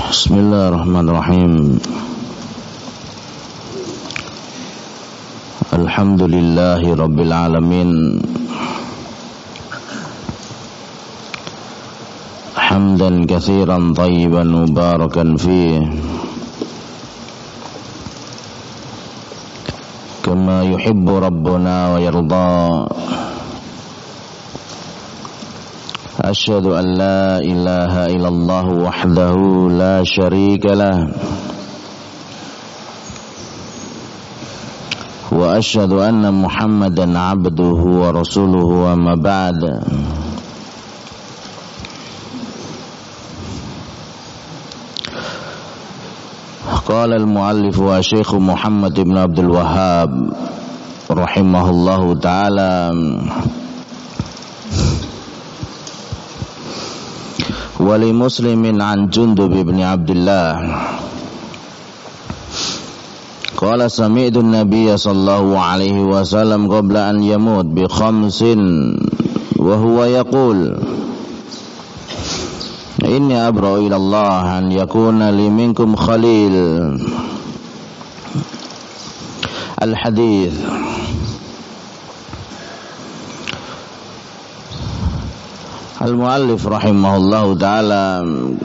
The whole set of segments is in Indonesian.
Bismillahirrahmanirrahim. Alhamdulillahi rabbil alamin. Hamdan katsiran thayyiban mubarakan fih, kama yuhibbu rabbuna wa yarda. Asyhadu an la ilaha illallah wahdahu la syarika lah, wa asyhadu anna Muhammadan abduhu wa rasuluhu, amma ba'd. Qala al-muallif wa Syekh Muhammad ibn Abdul Wahhab rahimahullahu ta'ala, wali muslimin an Jundub ibn Abdullah qala sami'tu an-nabiyya sallallahu alaihi wasallam qabla an yamut bi khamsin wa huwa yaqul inni abra'u ila Allah an yakuna li minkum khalil. Al-hadits. Al-muallif rahimahullahu ta'ala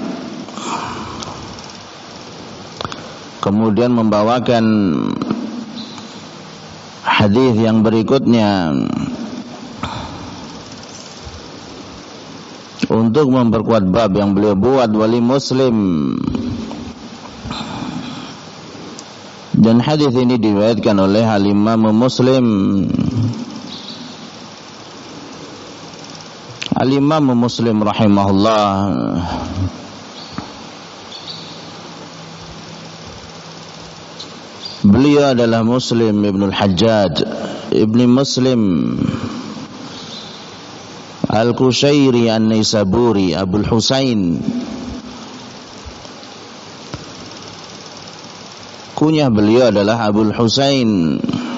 kemudian membawakan hadis yang berikutnya untuk memperkuat bab yang beliau buat, wali muslim. Dan hadis ini diriwayatkan oleh Al-Imam Muslim. Al-Imam Muslim rahimahullah beliau adalah Muslim ibn al-Hajjaj ibn Muslim Al-Qushairi An-Naisaburi Abul Husain. Kunyah beliau adalah Abul Husain.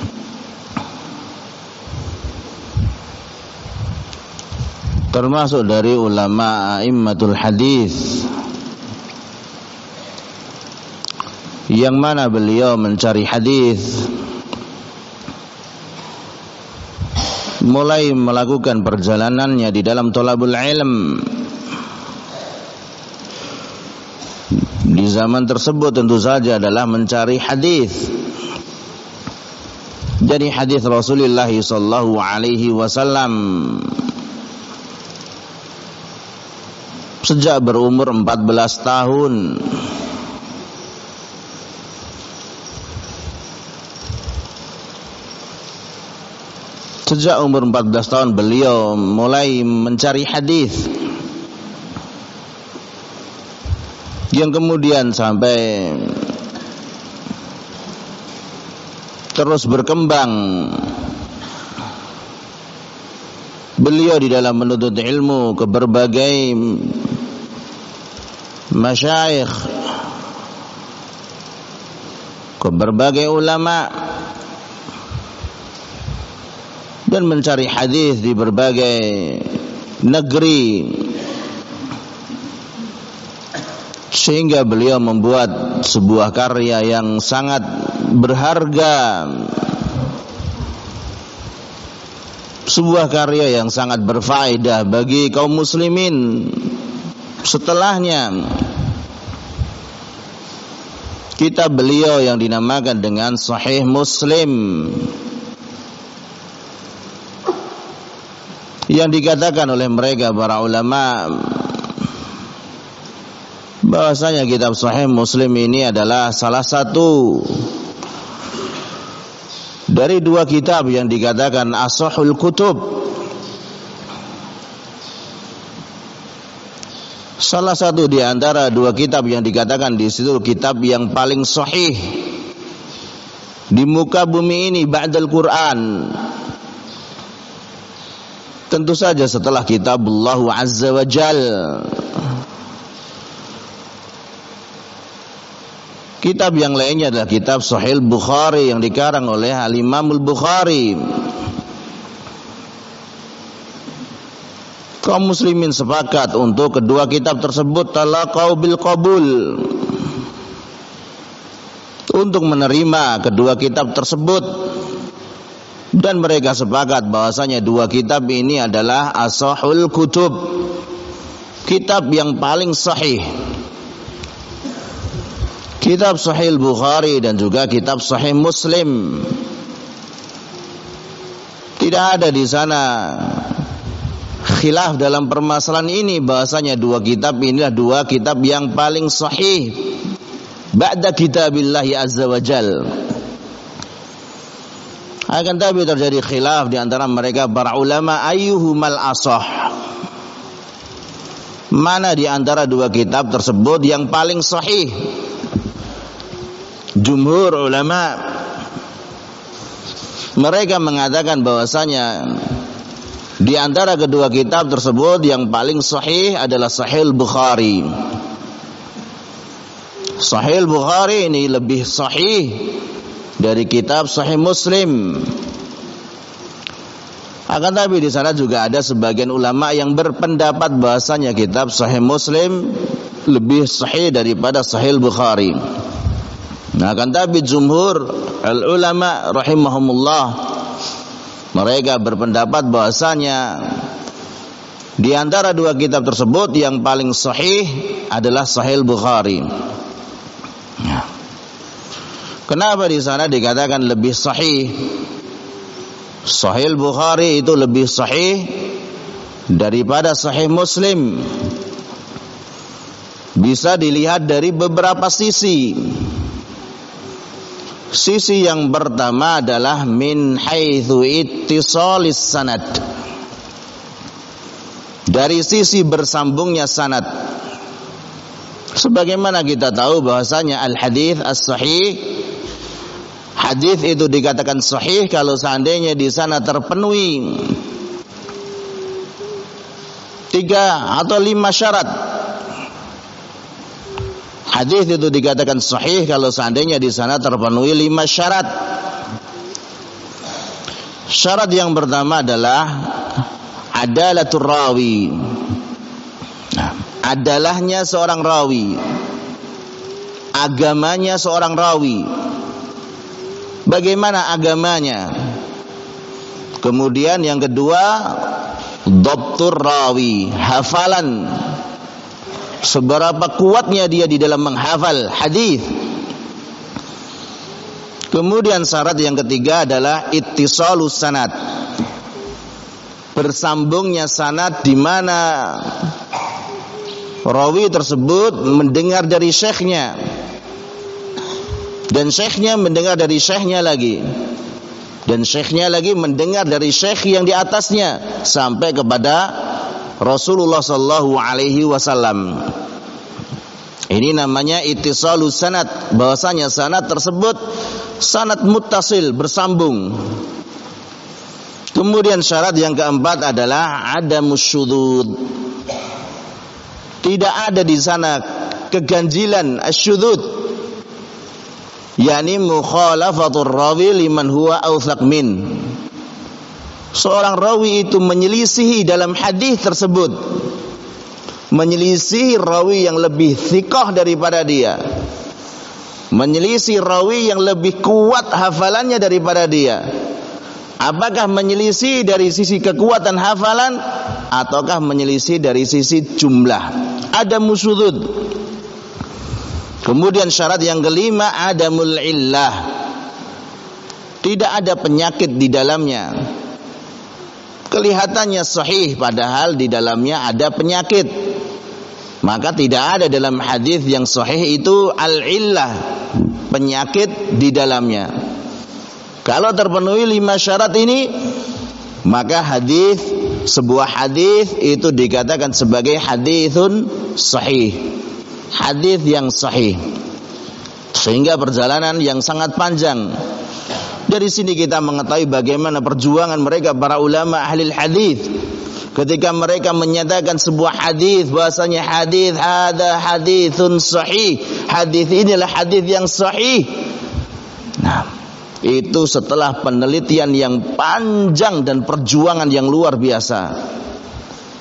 Termasuk dari ulama a'immatul hadis, yang mana beliau mencari hadis, mulai melakukan perjalanannya di dalam thalabul ilm. Di zaman tersebut tentu saja adalah mencari hadis. Jadi hadis Rasulullah sallallahu alaihi wasallam sejak berumur 14 tahun. Sejak umur 14 tahun beliau mulai mencari hadis, yang kemudian sampai terus berkembang beliau di dalam menuntut ilmu ke berbagai masyayikh, ke berbagai ulama, dan mencari hadis di berbagai negeri, sehingga beliau membuat sebuah karya yang sangat berharga, sebuah karya yang sangat berfaedah bagi kaum muslimin setelahnya. Kitab beliau yang dinamakan dengan Sahih Muslim, yang dikatakan oleh mereka para ulama bahwasanya kitab Sahih Muslim ini adalah salah satu dari dua kitab yang dikatakan ashahul kutub, salah satu di antara dua kitab yang dikatakan di situ kitab yang paling sahih di muka bumi ini ba'dal Quran. Tentu saja setelah kitabullah azza wa jal. Kitab yang lainnya adalah kitab Sahih Bukhari yang dikarang oleh Al-Imam Al-Bukhari. Kaum muslimin sepakat untuk kedua kitab tersebut talaqau bil qabul, untuk menerima kedua kitab tersebut, dan mereka sepakat bahwasanya dua kitab ini adalah ashahul kutub, kitab yang paling sahih. Kitab Sahih Bukhari dan juga kitab Sahih Muslim. Tidak ada di sana khilaf dalam permasalahan ini bahwasanya dua kitab inilah dua kitab yang paling sahih ba'da kitabillahi azza wa jal. Akan tapi terjadi khilaf di antara mereka para ulama, ayyuhumal ashah, mana di antara dua kitab tersebut yang paling sahih. Jumhur ulama mereka mengatakan bahwasanya di antara kedua kitab tersebut yang paling sahih adalah Sahih Bukhari. Sahih Bukhari ini lebih sahih dari kitab Sahih Muslim. Akan tapi di sana juga ada sebagian ulama yang berpendapat bahwasanya kitab Sahih Muslim lebih sahih daripada Sahih Bukhari. Nah, akan tapi jumhur ulama rahimahumullah mereka berpendapat bahwasanya di antara dua kitab tersebut yang paling sahih adalah Sahih Bukhari. Kenapa di sana dikatakan lebih sahih? Sahih Bukhari itu lebih sahih daripada Sahih Muslim. Bisa dilihat dari beberapa sisi. Sisi yang pertama adalah min haitsu ittisalis sanad, dari sisi bersambungnya sanad. Sebagaimana kita tahu bahwasanya al-hadits as-sahih, hadis itu dikatakan sahih kalau seandainya di sana terpenuhi 3 atau 5 syarat. Hadis itu dikatakan sahih kalau seandainya di sana terpenuhi 5 syarat. Syarat yang pertama adalah adalatur rawi. Adalahnya seorang rawi, agamanya seorang rawi. Bagaimana agamanya? Kemudian yang kedua, dhabtur rawi, hafalan, seberapa kuatnya dia di dalam menghafal hadis. Kemudian syarat yang ketiga adalah ittisalus sanad, bersambungnya sanad di mana rawi tersebut mendengar dari syekhnya dan syekhnya mendengar dari syekhnya lagi, dan syekhnya lagi mendengar dari syekh yang di atasnya sampai kepada Rasulullah sallallahu alaihi wasallam. Ini namanya ittisalus sanad, bahwasanya sanad tersebut sanad muttasil, bersambung. Kemudian syarat yang keempat adalah adamus syudzud. Tidak ada di sana keganjilan, asyudzud, yakni mukhalafatur rawi liman huwa awthaq min. Seorang rawi itu menyelisihi dalam hadis tersebut, menyelisihi rawi yang lebih thiqah daripada dia, menyelisihi rawi yang lebih kuat hafalannya daripada dia. Apakah menyelisih dari sisi kekuatan hafalan ataukah menyelisih dari sisi jumlah? Ada musyudzud. Kemudian syarat yang kelima adamul illah. Tidak ada penyakit di dalamnya. Kelihatannya sahih padahal di dalamnya ada penyakit. Maka tidak ada dalam hadis yang sahih itu al-illah, penyakit di dalamnya. Kalau terpenuhi 5 syarat ini, maka hadis, sebuah hadis itu dikatakan sebagai hadisun sahih, hadis yang sahih. Sehingga perjalanan yang sangat panjang. Dari sini kita mengetahui bagaimana perjuangan mereka para ulama ahli hadis ketika mereka menyatakan sebuah hadis bahwasanya hadis ada hadisun sahih, hadis inilah hadis yang sahih. Nah, itu setelah penelitian yang panjang dan perjuangan yang luar biasa.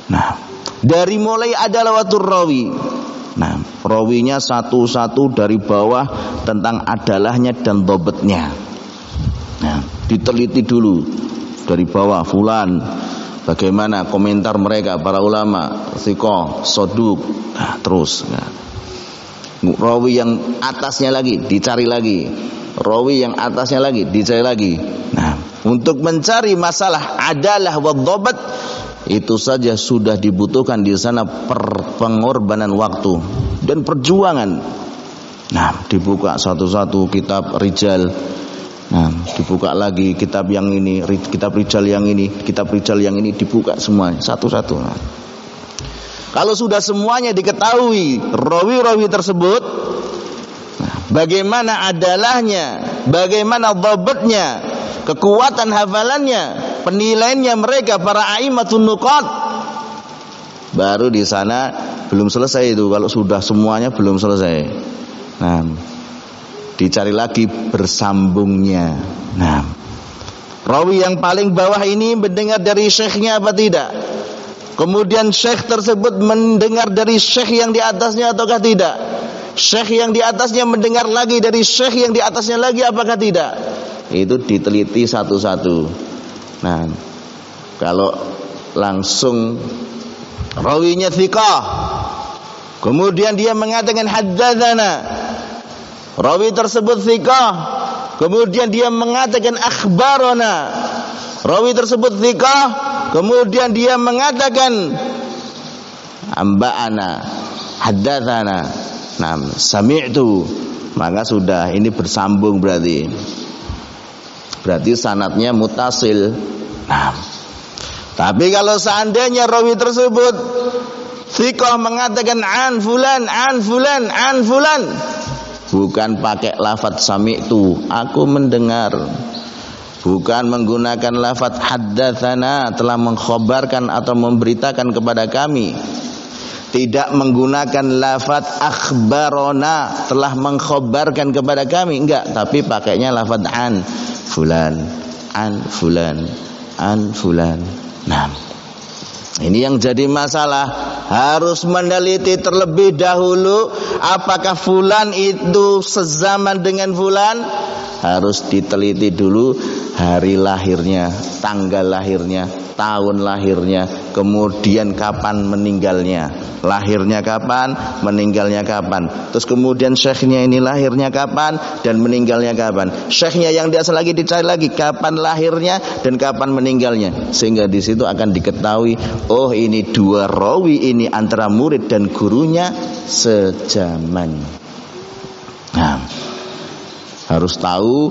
Nah, dari mulai adalawatur rawi. Nah, rawinya satu-satu dari bawah tentang adalahnya dan dobetnya. Nah, diteliti dulu dari bawah fulan, bagaimana komentar mereka para ulama, thiqah, soduk. Nah, terus. Nah, rawi yang atasnya lagi dicari lagi, rawi yang atasnya lagi dicari lagi. Nah, untuk mencari masalah adalah wa dhabat, itu saja sudah dibutuhkan di sana pengorbanan waktu dan perjuangan. Nah, dibuka satu-satu kitab rijal. Nah, dibuka lagi kitab yang ini, kitab rijal yang ini, kitab rijal yang ini, dibuka semua satu-satu. Nah, kalau sudah semuanya diketahui rawi-rawi tersebut, nah, bagaimana adalahnya, bagaimana dhabatnya, kekuatan hafalannya, penilaiannya mereka para a'immatun nuqat, baru di sana belum selesai itu. Kalau sudah semuanya belum selesai, nah, dicari lagi bersambungnya. Nah, rawi yang paling bawah ini mendengar dari syekhnya apa tidak? Kemudian syekh tersebut mendengar dari syekh yang di atasnya ataukah tidak? Syekh yang di atasnya mendengar lagi dari syekh yang di atasnya lagi apakah tidak? Itu diteliti satu-satu. Nah, kalau langsung rawinya thiqah, kemudian dia mengatakan haddatsana, rawi tersebut thiqah, kemudian dia mengatakan akhbarana, rawi tersebut thiqah, kemudian dia mengatakan amba'ana, haddatsana, nah, sami'tu, maka sudah ini bersambung berarti sanadnya mutasil. Nah, tapi kalau seandainya rawi tersebut thiqah mengatakan an fulan, an fulan, an fulan, bukan pakai lafaz sami'tu, aku mendengar, bukan menggunakan lafaz haddatsana, telah mengkhabarkan atau memberitakan kepada kami, tidak menggunakan lafaz akhbarona, telah mengkhabarkan kepada kami, enggak, tapi pakainya lafaz an fulan, an fulan, an fulan. Nah, ini yang jadi masalah. Harus meneliti terlebih dahulu apakah fulan itu sezaman dengan fulan. Harus diteliti dulu hari lahirnya, tanggal lahirnya, tahun lahirnya, kemudian kapan meninggalnya. Lahirnya kapan, meninggalnya kapan. Terus kemudian syekhnya ini lahirnya kapan dan meninggalnya kapan. Syekhnya yang di atas lagi dicari lagi kapan lahirnya dan kapan meninggalnya. Sehingga di situ akan diketahui, oh ini dua rawi ini antara murid dan gurunya sejaman. Nah, harus tahu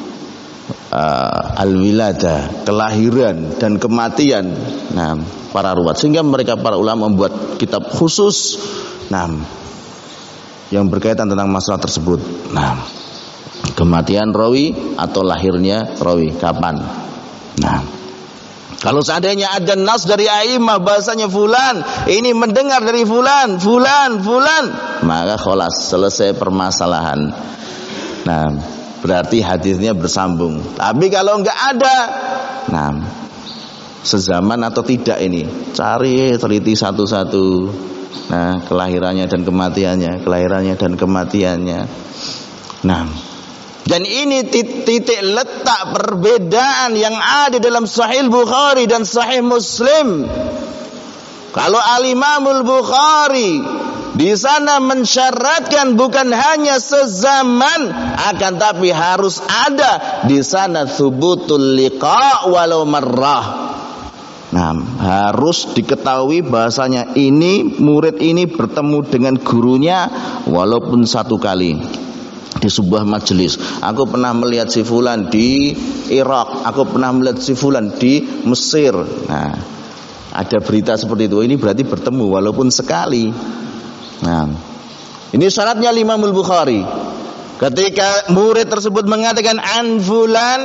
al-wilada, kelahiran dan kematian, nah, para ruwat. Sehingga mereka para ulama membuat kitab khusus, nah, yang berkaitan tentang masalah tersebut. Nah, kematian rawi atau lahirnya rawi kapan. Nah, kalau seandainya ada nas dari a'imah bahasanya fulan ini mendengar dari fulan, fulan, fulan, maka kholas, selesai permasalahan. Nah, berarti hadisnya bersambung. Tapi kalau enggak ada, nah, sezaman atau tidak ini, cari, teliti satu-satu. Nah, kelahirannya dan kematiannya, kelahirannya dan kematiannya. Nah, dan ini titik letak perbedaan yang ada dalam Sahih Bukhari dan Sahih Muslim. Kalau Al-Imamul Bukhari di sana mensyaratkan bukan hanya sezaman, akan tapi harus ada di sana thubutul liqa walau marrah. Nah, harus diketahui bahasanya ini murid ini bertemu dengan gurunya walaupun satu kali di sebuah majelis. Aku pernah melihat si fulan di Irak, aku pernah melihat si fulan di Mesir. Nah, ada berita seperti itu. Ini berarti bertemu walaupun sekali. Nah, ini syaratnya Imamul Bukhari. Ketika murid tersebut mengatakan an fulan,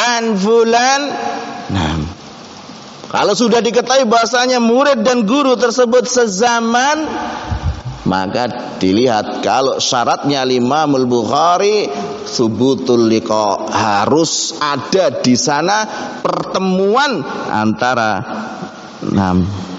nah, kalau sudah diketahui bahasanya murid dan guru tersebut sezaman, maka dilihat kalau syaratnya Imamul Bukhari subutul liqa, harus ada di sana pertemuan antara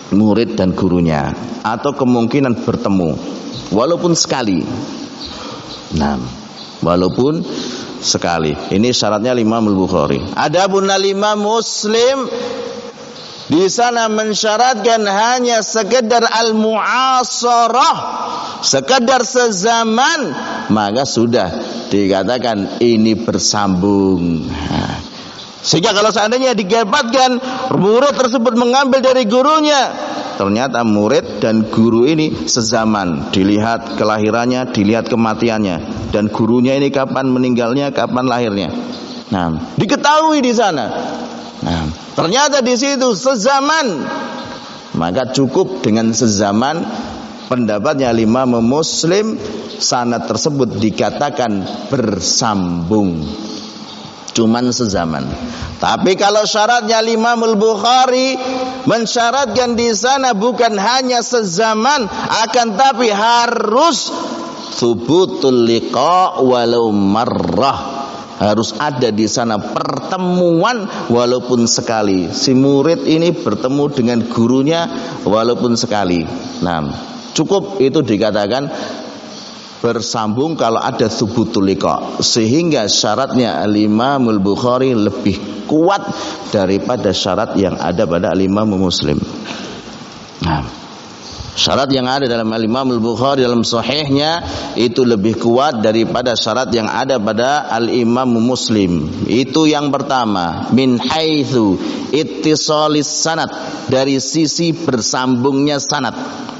murid dan gurunya, atau kemungkinan bertemu walaupun sekali. Nah, walaupun sekali. Ini syaratnya Imam Al-Bukhari. Adapun Imam Muslim di sana mensyaratkan hanya sekedar al-mu'asarah, sekedar sezaman, maka sudah dikatakan ini bersambung. Sehingga kalau seandainya didapatkan murid tersebut mengambil dari gurunya, ternyata murid dan guru ini sezaman, dilihat kelahirannya, dilihat kematiannya, dan gurunya ini kapan meninggalnya, kapan lahirnya. Nah, diketahui di sana. Nah, ternyata di situ sezaman, maka cukup dengan sezaman. Pendapatnya Imam Muslim, sanad tersebut dikatakan bersambung, cuman sezaman. Tapi kalau syaratnya Imam Al-Bukhari mensyaratkan di sana bukan hanya sezaman, akan tapi harus thubutul liqa walau marrah. Harus ada di sana pertemuan walaupun sekali. Si murid ini bertemu dengan gurunya walaupun sekali. Nah, cukup itu dikatakan bersambung kalau ada thubutul liqa. Sehingga syaratnya Al-Imam Al-Bukhari lebih kuat daripada syarat yang ada pada Al-Imam Muslim. Nah, syarat yang ada dalam Al-Imam Al-Bukhari dalam sahihnya itu lebih kuat daripada syarat yang ada pada Al-Imam Muslim. Itu yang pertama, min haitsu ittisalis sanad, dari sisi bersambungnya sanad.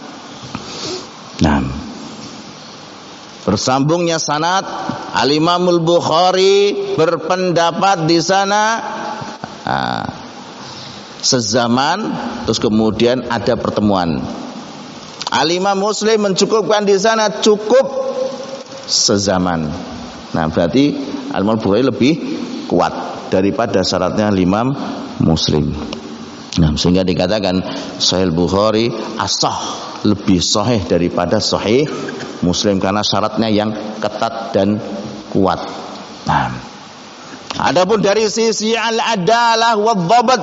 Nah, bersambungnya sanad, Al-Imam Al-Bukhari berpendapat di sana sezaman, terus kemudian ada pertemuan. Al-Imam Muslim mencukupkan di sana cukup sezaman. Nah, berarti Al-Imam Bukhari lebih kuat daripada syaratnya Imam Muslim. Nah, sehingga dikatakan Sahih Bukhari asah, lebih sahih daripada Sahih Muslim karena syaratnya yang ketat dan kuat. Nah, adapun dari sisi al-adalah wadh-dhabt,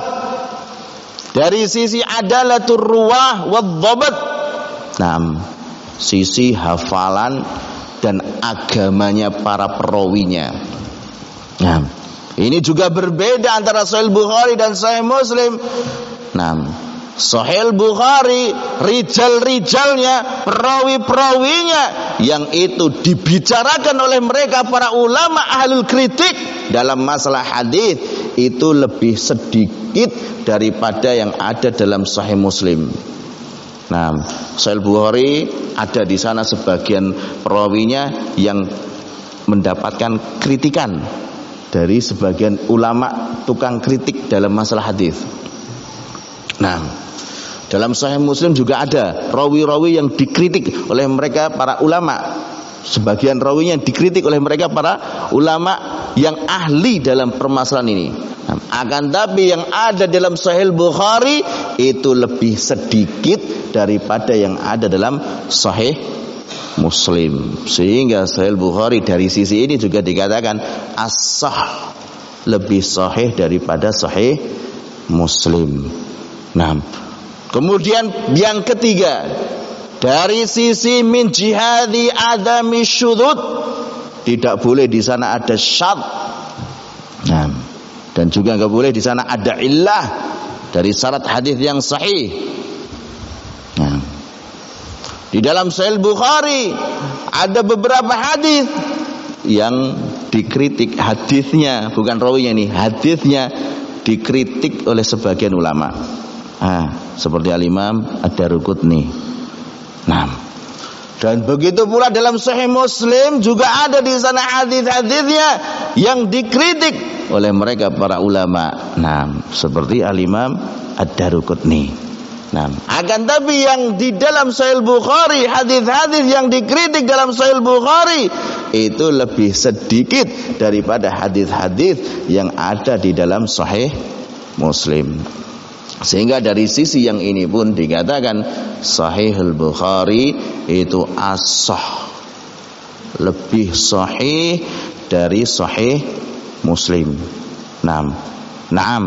dari sisi adalatur ruwah wadh-dhabt, nah, sisi hafalan dan agamanya para perawinya. Nah, ini juga berbeda antara Sahih Bukhari dan Sahih Muslim. Nah, Sahih Bukhari rijal-rijalnya, perawi-perawinya yang itu dibicarakan oleh mereka para ulama ahlul kritik dalam masalah hadis itu lebih sedikit daripada yang ada dalam Sahih Muslim. Nah, Sahih Bukhari ada di sana sebagian perawinya yang mendapatkan kritikan dari sebagian ulama tukang kritik dalam masalah hadis. Nah, dalam Sahih Muslim juga ada rawi-rawi yang dikritik oleh mereka para ulama. Sebagian rawinya dikritik oleh mereka para ulama yang ahli dalam permasalahan ini. Akan tapi yang ada dalam Sahih Bukhari itu lebih sedikit daripada yang ada dalam Sahih Muslim. Sehingga Sahih Bukhari dari sisi ini juga dikatakan as-sah, lebih sahih daripada Sahih Muslim. Nah, kemudian yang ketiga, dari sisi min jihadi adami syudud, tidak boleh di sana ada syadz. Nah, dan juga enggak boleh di sana ada illah dari syarat hadis yang sahih. Nah, di dalam Sahih Bukhari ada beberapa hadis yang dikritik hadisnya, bukan rawinya nih, hadisnya dikritik oleh sebagian ulama. Seperti Al-Imam Ad-Daruqutni. Nah, dan begitu pula dalam Sahih Muslim juga ada di sana hadis-hadisnya yang dikritik oleh mereka para ulama. Nah, seperti Al-Imam Ad-Daruqutni. Nah, akan tapi yang di dalam Sahih Bukhari, hadis-hadis yang dikritik dalam Sahih Bukhari itu lebih sedikit daripada hadis-hadis yang ada di dalam Sahih Muslim. Sehingga dari sisi yang ini pun dikatakan Sahih Bukhari itu as-sah, lebih sahih dari Sahih Muslim. Naam.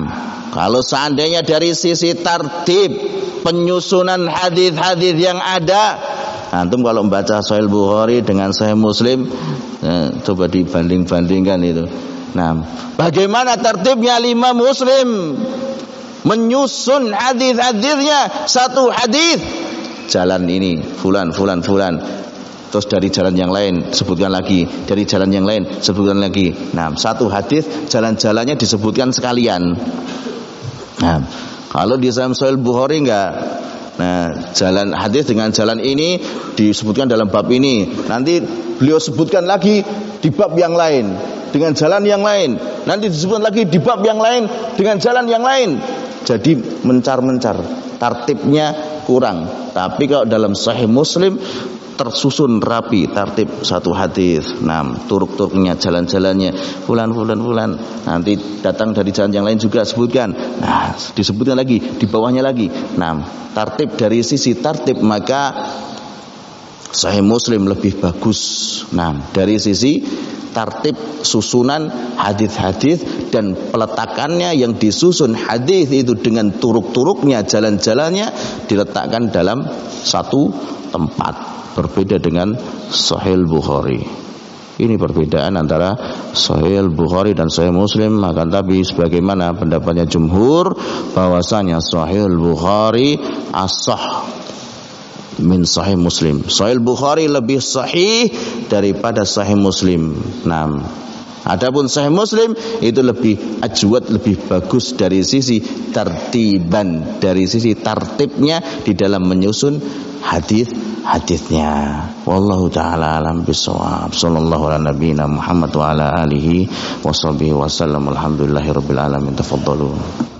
kalau seandainya dari sisi tartib penyusunan hadis-hadis yang ada, antum kalau membaca Sahih Bukhari dengan Sahih Muslim, coba dibanding-bandingkan itu. Nah, bagaimana tertibnya Imam Muslim menyusun hadis-hadisnya? Satu hadis jalan ini fulan, terus dari jalan yang lain sebutkan lagi, dari jalan yang lain sebutkan lagi. Nah, satu hadis jalan-jalannya disebutkan sekalian. Nah, kalau di Sahih Bukhari enggak. Nah, jalan hadis dengan jalan ini disebutkan dalam bab ini. Nanti beliau sebutkan lagi di bab yang lain dengan jalan yang lain. Nanti disebutkan lagi di bab yang lain dengan jalan yang lain. Jadi mencar-mencar, tartibnya kurang. Tapi kalau dalam Sahih Muslim tersusun rapi, tartib satu hadis. Nah, turuk-turuknya, jalan-jalannya, fulan. Nanti datang dari jalan yang lain juga sebutkan. Nah, disebutkan lagi, di bawahnya lagi. Nah, tartib dari sisi tartib maka Sahih Muslim lebih bagus. Nah, dari sisi tartib susunan hadis-hadis dan peletakannya yang disusun hadis itu dengan turuk-turuknya, jalan-jalannya diletakkan dalam satu tempat. Berbeda dengan Sahih Bukhari. Ini perbedaan antara Sahih Bukhari dan Sahih Muslim. Akan tapi sebagaimana pendapatnya jumhur bahwasanya Sahih Bukhari ashah min Sahih Muslim. Sahih Bukhari lebih sahih daripada Sahih Muslim. Nah, adapun Sahih Muslim itu lebih ajwad, lebih bagus dari sisi tertiban, dari sisi tartibnya di dalam menyusun hadis-hadisnya. Wallahu taala alam bisawab. Sallallahu ala nabiyina Muhammad wa ala alihi washabihi wasallam. Alhamdulillahirabbil alamin. Tafadhalu.